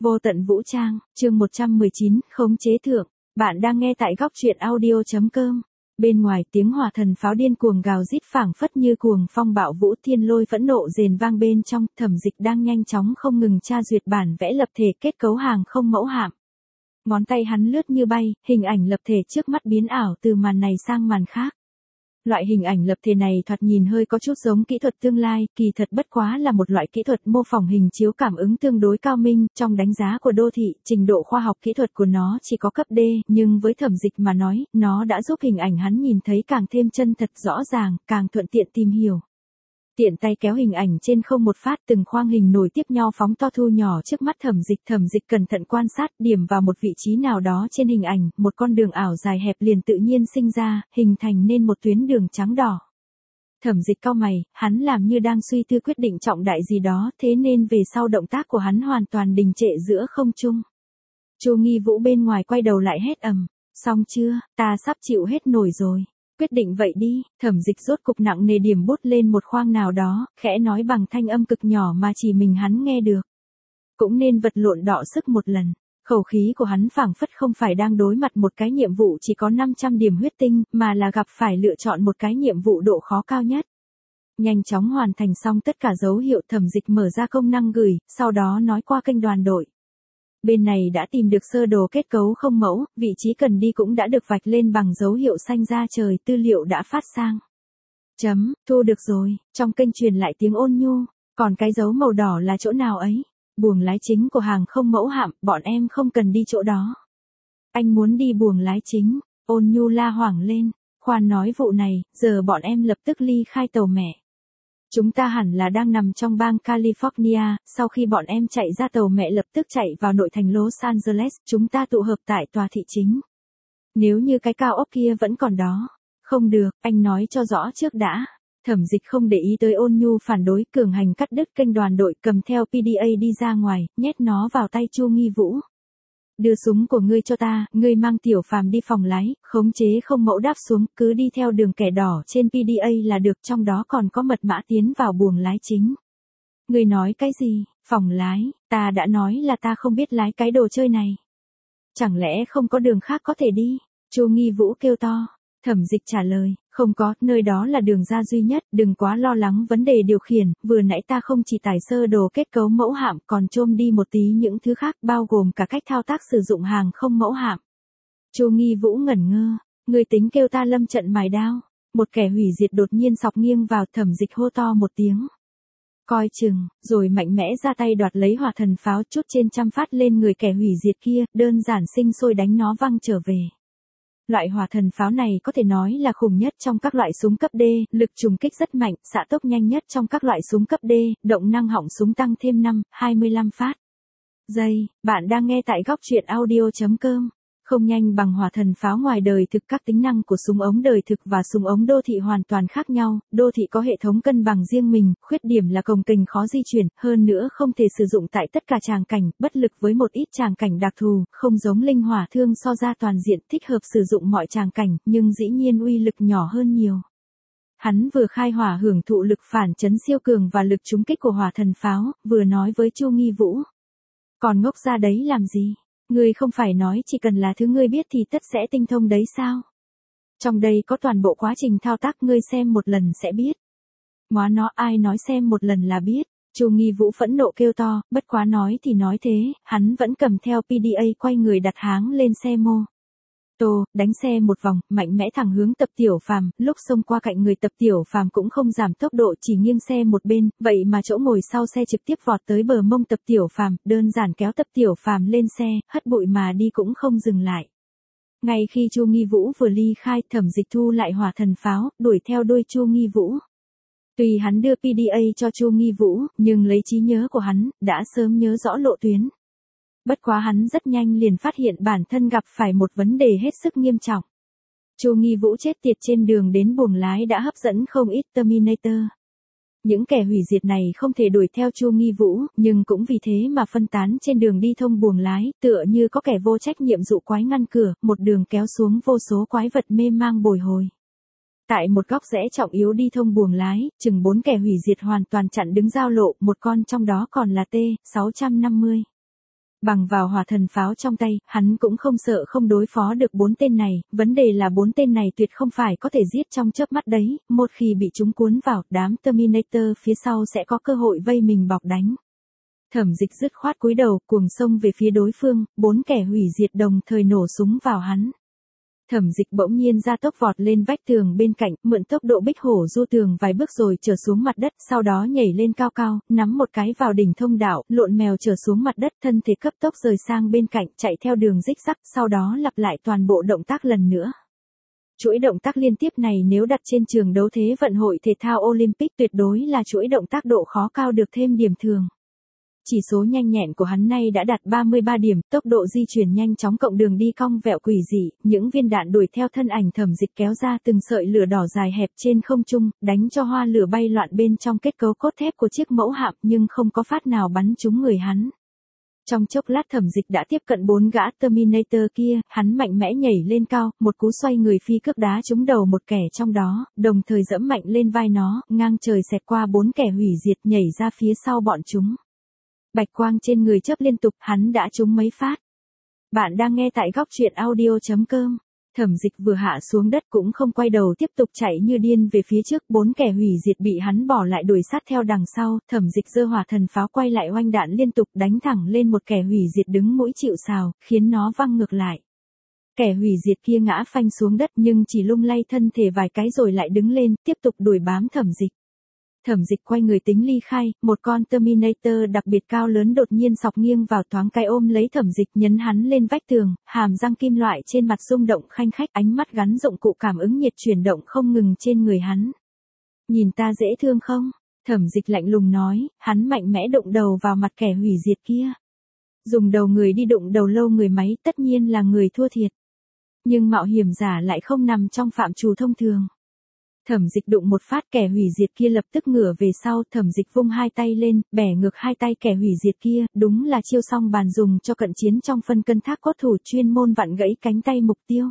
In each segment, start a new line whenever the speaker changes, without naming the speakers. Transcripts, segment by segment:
Vô tận vũ trang, chương 119, khống chế thượng. Bạn đang nghe tại góc truyện audio.com. Bên ngoài tiếng hỏa thần pháo điên cuồng gào rít phảng phất như cuồng phong bạo vũ, thiên lôi phẫn nộ rền vang bên trong. Thẩm Dịch đang nhanh chóng không ngừng tra duyệt bản vẽ lập thể kết cấu hàng không mẫu hạm. Ngón tay hắn lướt như bay, hình ảnh lập thể trước mắt biến ảo từ màn này sang màn khác. Loại hình ảnh lập thể này thoạt nhìn hơi có chút giống kỹ thuật tương lai, kỳ thật bất quá là một loại kỹ thuật mô phỏng hình chiếu cảm ứng tương đối cao minh. Trong đánh giá của đô thị, trình độ khoa học kỹ thuật của nó chỉ có cấp D, nhưng với Thẩm Dịch mà nói, nó đã giúp hình ảnh hắn nhìn thấy càng thêm chân thật rõ ràng, càng thuận tiện tìm hiểu. Tiện tay kéo hình ảnh trên không một phát, từng khoang hình nổi tiếp nhau phóng to thu nhỏ trước mắt Thẩm Dịch cẩn thận quan sát, điểm vào một vị trí nào đó trên hình ảnh, một con đường ảo dài hẹp liền tự nhiên sinh ra, hình thành nên một tuyến đường trắng đỏ. Thẩm Dịch cau mày, hắn làm như đang suy tư quyết định trọng đại gì đó, thế nên về sau động tác của hắn hoàn toàn đình trệ giữa không trung. Chu Nghi Vũ bên ngoài quay đầu lại hét ầm, xong chưa, ta sắp chịu hết nổi rồi. Quyết định vậy đi. Thẩm Dịch rốt cục nặng nề điểm bút lên một khoang nào đó, khẽ nói bằng thanh âm cực nhỏ mà chỉ mình hắn nghe được. Cũng nên vật lộn đọ sức một lần. Khẩu khí của hắn phảng phất không phải đang đối mặt một cái nhiệm vụ chỉ có 500 điểm huyết tinh, mà là gặp phải lựa chọn một cái nhiệm vụ độ khó cao nhất. Nhanh chóng hoàn thành xong tất cả dấu hiệu, Thẩm Dịch mở ra công năng gửi, sau đó nói qua kênh đoàn đội. Bên này đã tìm được sơ đồ kết cấu không mẫu, vị trí cần đi cũng đã được vạch lên bằng dấu hiệu xanh ra trời, tư liệu đã phát sang. Thu được rồi, trong kênh truyền lại tiếng ôn nhu, còn cái dấu màu đỏ là chỗ nào ấy? Buồng lái chính của hàng không mẫu hạm, bọn em không cần đi chỗ đó. Anh muốn đi buồng lái chính, ôn nhu la hoảng lên, khoan nói vụ này, giờ bọn em lập tức ly khai tàu mẹ. Chúng ta hẳn là đang nằm trong bang California, sau khi bọn em chạy ra tàu mẹ lập tức chạy vào nội thành Los Angeles, chúng ta tụ hợp tại tòa thị chính. Nếu như cái cao ốc kia vẫn còn đó. Không được, anh nói cho rõ trước đã. Thẩm Dịch không để ý tới ôn nhu phản đối, cường hành cắt đứt kênh đoàn đội, cầm theo PDA đi ra ngoài, nhét nó vào tay Chu Nghi Vũ. Đưa súng của ngươi cho ta, ngươi mang Tiểu Phàm đi phòng lái, khống chế không mẫu đáp xuống, cứ đi theo đường kẻ đỏ trên PDA là được, trong đó còn có mật mã tiến vào buồng lái chính. Ngươi nói cái gì? Phòng lái, ta đã nói là ta không biết lái cái đồ chơi này. Chẳng lẽ không có đường khác có thể đi? Chu Nghi Vũ kêu to. Thẩm Dịch trả lời, không có, nơi đó là đường ra duy nhất, đừng quá lo lắng vấn đề điều khiển, vừa nãy ta không chỉ tải sơ đồ kết cấu mẫu hạm còn chôm đi một tí những thứ khác, bao gồm cả cách thao tác sử dụng hàng không mẫu hạm. Chu Nghi Vũ ngẩn ngơ, người tính kêu ta lâm trận mài đao. Một kẻ hủy diệt đột nhiên sọc nghiêng vào, Thẩm Dịch hô to một tiếng. Coi chừng, rồi mạnh mẽ ra tay đoạt lấy hỏa thần pháo, chút trên trăm phát lên người kẻ hủy diệt kia, đơn giản sinh sôi đánh nó văng trở về. Loại hỏa thần pháo này có thể nói là khủng nhất trong các loại súng cấp D, lực trùng kích rất mạnh, xạ tốc nhanh nhất trong các loại súng cấp D, động năng họng súng tăng thêm 25 phát. Bạn đang nghe tại góc truyện audio.com. Không nhanh bằng hỏa thần pháo ngoài đời thực, các tính năng của súng ống đời thực và súng ống đô thị hoàn toàn khác nhau, đô thị có hệ thống cân bằng riêng mình, khuyết điểm là cồng kềnh khó di chuyển, hơn nữa không thể sử dụng tại tất cả tràng cảnh, bất lực với một ít tràng cảnh đặc thù, không giống linh hỏa thương so ra toàn diện, thích hợp sử dụng mọi tràng cảnh, nhưng dĩ nhiên uy lực nhỏ hơn nhiều. Hắn vừa khai hỏa hưởng thụ lực phản chấn siêu cường và lực trúng kích của hỏa thần pháo, vừa nói với Chu Nghi Vũ. Còn ngốc ra đấy làm gì? Ngươi không phải nói chỉ cần là thứ ngươi biết thì tất sẽ tinh thông đấy sao? Trong đây có toàn bộ quá trình thao tác, ngươi xem một lần sẽ biết. Móa nó, ai nói xem một lần là biết? Chu Nghi Vũ phẫn nộ kêu to, bất quá nói thì nói thế, hắn vẫn cầm theo PDA quay người đặt háng lên xe mô tô, đánh xe một vòng, mạnh mẽ thẳng hướng Tập Tiểu Phàm, lúc xông qua cạnh người Tập Tiểu Phàm cũng không giảm tốc độ, chỉ nghiêng xe một bên, vậy mà chỗ ngồi sau xe trực tiếp vọt tới bờ mông Tập Tiểu Phàm, đơn giản kéo Tập Tiểu Phàm lên xe, hất bụi mà đi cũng không dừng lại. Ngay khi Chu Nghi Vũ vừa ly khai, Thẩm Dịch thu lại hỏa thần pháo, đuổi theo đuôi Chu Nghi Vũ. Tuy hắn đưa PDA cho Chu Nghi Vũ, nhưng lấy trí nhớ của hắn, đã sớm nhớ rõ lộ tuyến. Bất quá hắn rất nhanh liền phát hiện bản thân gặp phải một vấn đề hết sức nghiêm trọng. Chu Nghi Vũ chết tiệt trên đường đến buồng lái đã hấp dẫn không ít Terminator. Những kẻ hủy diệt này không thể đuổi theo Chu Nghi Vũ, nhưng cũng vì thế mà phân tán trên đường đi thông buồng lái, tựa như có kẻ vô trách nhiệm dụ quái ngăn cửa, một đường kéo xuống vô số quái vật mê mang bồi hồi. Tại một góc rẽ trọng yếu đi thông buồng lái, chừng 4 kẻ hủy diệt hoàn toàn chặn đứng giao lộ, một con trong đó còn là T-650. Bằng vào hỏa thần pháo trong tay, hắn cũng không sợ không đối phó được 4 tên này, vấn đề là 4 tên này tuyệt không phải có thể giết trong chớp mắt đấy, một khi bị chúng cuốn vào, đám Terminator phía sau sẽ có cơ hội vây mình bọc đánh. Thẩm Dịch dứt khoát cúi đầu, cuồng xông về phía đối phương, 4 kẻ hủy diệt đồng thời nổ súng vào hắn. Thẩm Dịch bỗng nhiên ra tốc vọt lên vách tường bên cạnh, mượn tốc độ bích hổ du tường vài bước rồi trở xuống mặt đất, sau đó nhảy lên cao cao, nắm một cái vào đỉnh thông đạo, lộn mèo trở xuống mặt đất, thân thể cấp tốc rời sang bên cạnh, chạy theo đường rích rắc, sau đó lặp lại toàn bộ động tác lần nữa. Chuỗi động tác liên tiếp này nếu đặt trên trường đấu thế vận hội thể thao Olympic tuyệt đối là chuỗi động tác độ khó cao được thêm điểm thường. Chỉ số nhanh nhẹn của hắn nay đã đạt 33 điểm, tốc độ di chuyển nhanh chóng cộng đường đi cong vẹo quỷ dị, những viên đạn đuổi theo thân ảnh Thẩm Dịch kéo ra từng sợi lửa đỏ dài hẹp trên không trung, đánh cho hoa lửa bay loạn bên trong kết cấu cốt thép của chiếc mẫu hạm nhưng không có phát nào bắn trúng người hắn. Trong chốc lát Thẩm Dịch đã tiếp cận 4 gã Terminator kia, hắn mạnh mẽ nhảy lên cao, một cú xoay người phi cước đá trúng đầu một kẻ trong đó, đồng thời giẫm mạnh lên vai nó, ngang trời xẹt qua 4 kẻ hủy diệt nhảy ra phía sau bọn chúng. Bạch quang trên người chớp liên tục, hắn đã trúng mấy phát. Bạn đang nghe tại góc truyện audio.com. Thẩm Dịch vừa hạ xuống đất cũng không quay đầu tiếp tục chạy như điên về phía trước, 4 kẻ hủy diệt bị hắn bỏ lại đuổi sát theo đằng sau, Thẩm Dịch giơ hỏa thần pháo quay lại oanh đạn liên tục đánh thẳng lên một kẻ hủy diệt đứng mũi chịu sào, khiến nó văng ngược lại. Kẻ hủy diệt kia ngã phanh xuống đất nhưng chỉ lung lay thân thể vài cái rồi lại đứng lên, tiếp tục đuổi bám Thẩm Dịch. Thẩm Dịch quay người tính ly khai, một con Terminator đặc biệt cao lớn đột nhiên sọc nghiêng vào thoáng cái ôm lấy Thẩm Dịch nhấn hắn lên vách tường, hàm răng kim loại trên mặt rung động khanh khách, ánh mắt gắn dụng cụ cảm ứng nhiệt chuyển động không ngừng trên người hắn. Nhìn ta dễ thương không? Thẩm Dịch lạnh lùng nói, hắn mạnh mẽ đụng đầu vào mặt kẻ hủy diệt kia. Dùng đầu người đi đụng đầu lâu người máy tất nhiên là người thua thiệt. Nhưng mạo hiểm giả lại không nằm trong phạm trù thông thường. Thẩm Dịch đụng một phát kẻ hủy diệt kia lập tức ngửa về sau, Thẩm Dịch vung hai tay lên, bẻ ngược hai tay kẻ hủy diệt kia, đúng là chiêu song bàn dùng cho cận chiến trong phân cân thác cốt thủ chuyên môn vặn gãy cánh tay mục tiêu.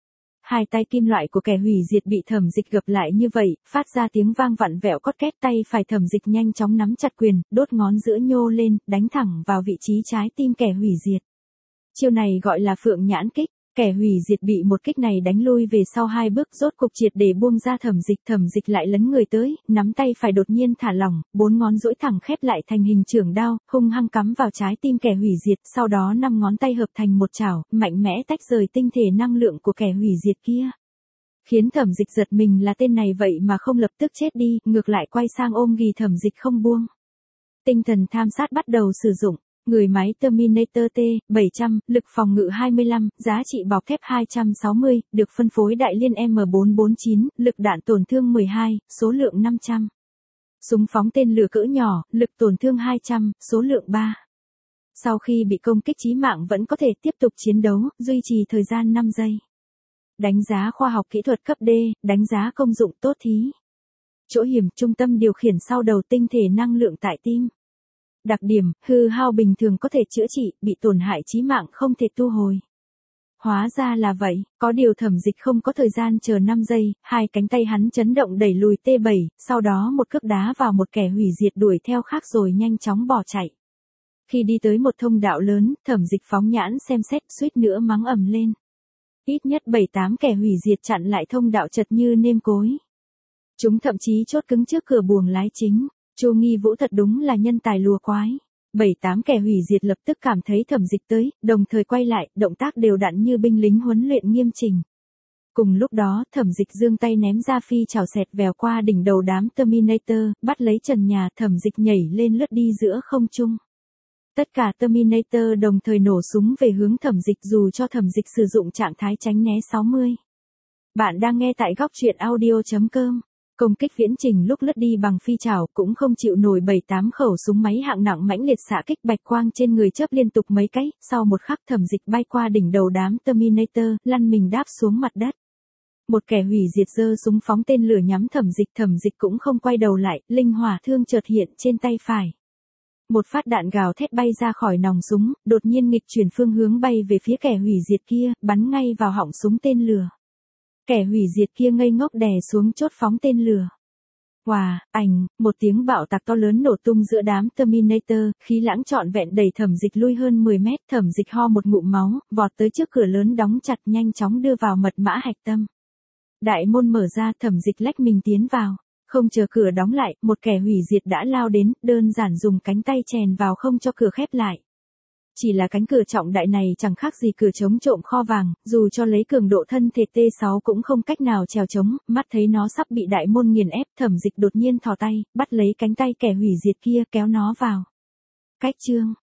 Hai tay kim loại của kẻ hủy diệt bị Thẩm Dịch gập lại như vậy, phát ra tiếng vang vặn vẹo cốt két, tay phải Thẩm Dịch nhanh chóng nắm chặt quyền, đốt ngón giữa nhô lên, đánh thẳng vào vị trí trái tim kẻ hủy diệt. Chiêu này gọi là phượng nhãn kích. Kẻ hủy diệt bị một kích này đánh lui về sau 2 bước, rốt cục triệt để buông ra Thẩm Dịch lại lấn người tới, nắm tay phải đột nhiên thả lỏng, 4 ngón duỗi thẳng khép lại thành hình chưởng đao, hung hăng cắm vào trái tim kẻ hủy diệt, sau đó 5 ngón tay hợp thành một chảo, mạnh mẽ tách rời tinh thể năng lượng của kẻ hủy diệt kia. Khiến Thẩm Dịch giật mình là tên này vậy mà không lập tức chết đi, ngược lại quay sang ôm ghì Thẩm Dịch không buông. Tinh thần tham sát bắt đầu sử dụng. Người máy Terminator T-700, lực phòng ngự 25, giá trị bọc thép 260, được phân phối đại liên M449, lực đạn tổn thương 12, số lượng 500. Súng phóng tên lửa cỡ nhỏ, lực tổn thương 200, số lượng 3. Sau khi bị công kích chí mạng vẫn có thể tiếp tục chiến đấu, duy trì thời gian 5 giây. Đánh giá khoa học kỹ thuật cấp D, đánh giá công dụng tốt thí. Chỗ hiểm, trung tâm điều khiển sau đầu, tinh thể năng lượng tại tim. Đặc điểm, hư hao bình thường có thể chữa trị, bị tổn hại chí mạng không thể tu hồi. Hóa ra là vậy, có điều Thẩm Dịch không có thời gian chờ 5 giây, hai cánh tay hắn chấn động đẩy lùi T7, sau đó một cước đá vào một kẻ hủy diệt đuổi theo khác rồi nhanh chóng bỏ chạy. Khi đi tới một thông đạo lớn, Thẩm Dịch phóng nhãn xem xét, suýt nữa mắng ầm lên. Ít nhất 7-8 kẻ hủy diệt chặn lại thông đạo chật như nêm cối. Chúng thậm chí chốt cứng trước cửa buồng lái chính. Chu Nghi Vũ thật đúng là nhân tài lùa quái. 7-8 kẻ hủy diệt lập tức cảm thấy Thẩm Dịch tới, đồng thời quay lại, động tác đều đặn như binh lính huấn luyện nghiêm chỉnh. Cùng lúc đó, Thẩm Dịch giương tay ném ra phi chảo xẹt vèo qua đỉnh đầu đám Terminator, bắt lấy trần nhà, Thẩm Dịch nhảy lên lướt đi giữa không trung. Tất cả Terminator đồng thời nổ súng về hướng Thẩm Dịch dù cho Thẩm Dịch sử dụng trạng thái tránh né 60. Bạn đang nghe tại góc truyện audio.com. Công kích viễn trình lúc lướt đi bằng phi chảo cũng không chịu nổi 7-8 khẩu súng máy hạng nặng mãnh liệt xạ kích, bạch quang trên người chớp liên tục mấy cái, sau một khắc Thẩm Dịch bay qua đỉnh đầu đám Terminator, lăn mình đáp xuống mặt đất. Một kẻ hủy diệt giơ súng phóng tên lửa nhắm Thẩm Dịch cũng không quay đầu lại, linh hỏa thương chợt hiện trên tay phải. Một phát đạn gào thét bay ra khỏi nòng súng, đột nhiên nghịch chuyển phương hướng bay về phía kẻ hủy diệt kia, bắn ngay vào họng súng tên lửa. Kẻ hủy diệt kia ngây ngốc đè xuống chốt phóng tên lửa. Wow, một tiếng bạo tạc to lớn nổ tung giữa đám Terminator, khí lãng trọn vẹn đẩy Thẩm Dịch lui hơn 10 mét, Thẩm Dịch ho một ngụm máu, vọt tới trước cửa lớn đóng chặt nhanh chóng đưa vào mật mã hạch tâm. Đại môn mở ra, Thẩm Dịch lách mình tiến vào, không chờ cửa đóng lại, một kẻ hủy diệt đã lao đến, đơn giản dùng cánh tay chèn vào không cho cửa khép lại. Chỉ là cánh cửa trọng đại này chẳng khác gì cửa chống trộm kho vàng, dù cho lấy cường độ thân thể T6 cũng không cách nào trèo chống, mắt thấy nó sắp bị đại môn nghiền ép, Thẩm Dịch đột nhiên thò tay, bắt lấy cánh tay kẻ hủy diệt kia kéo nó vào. Cách chương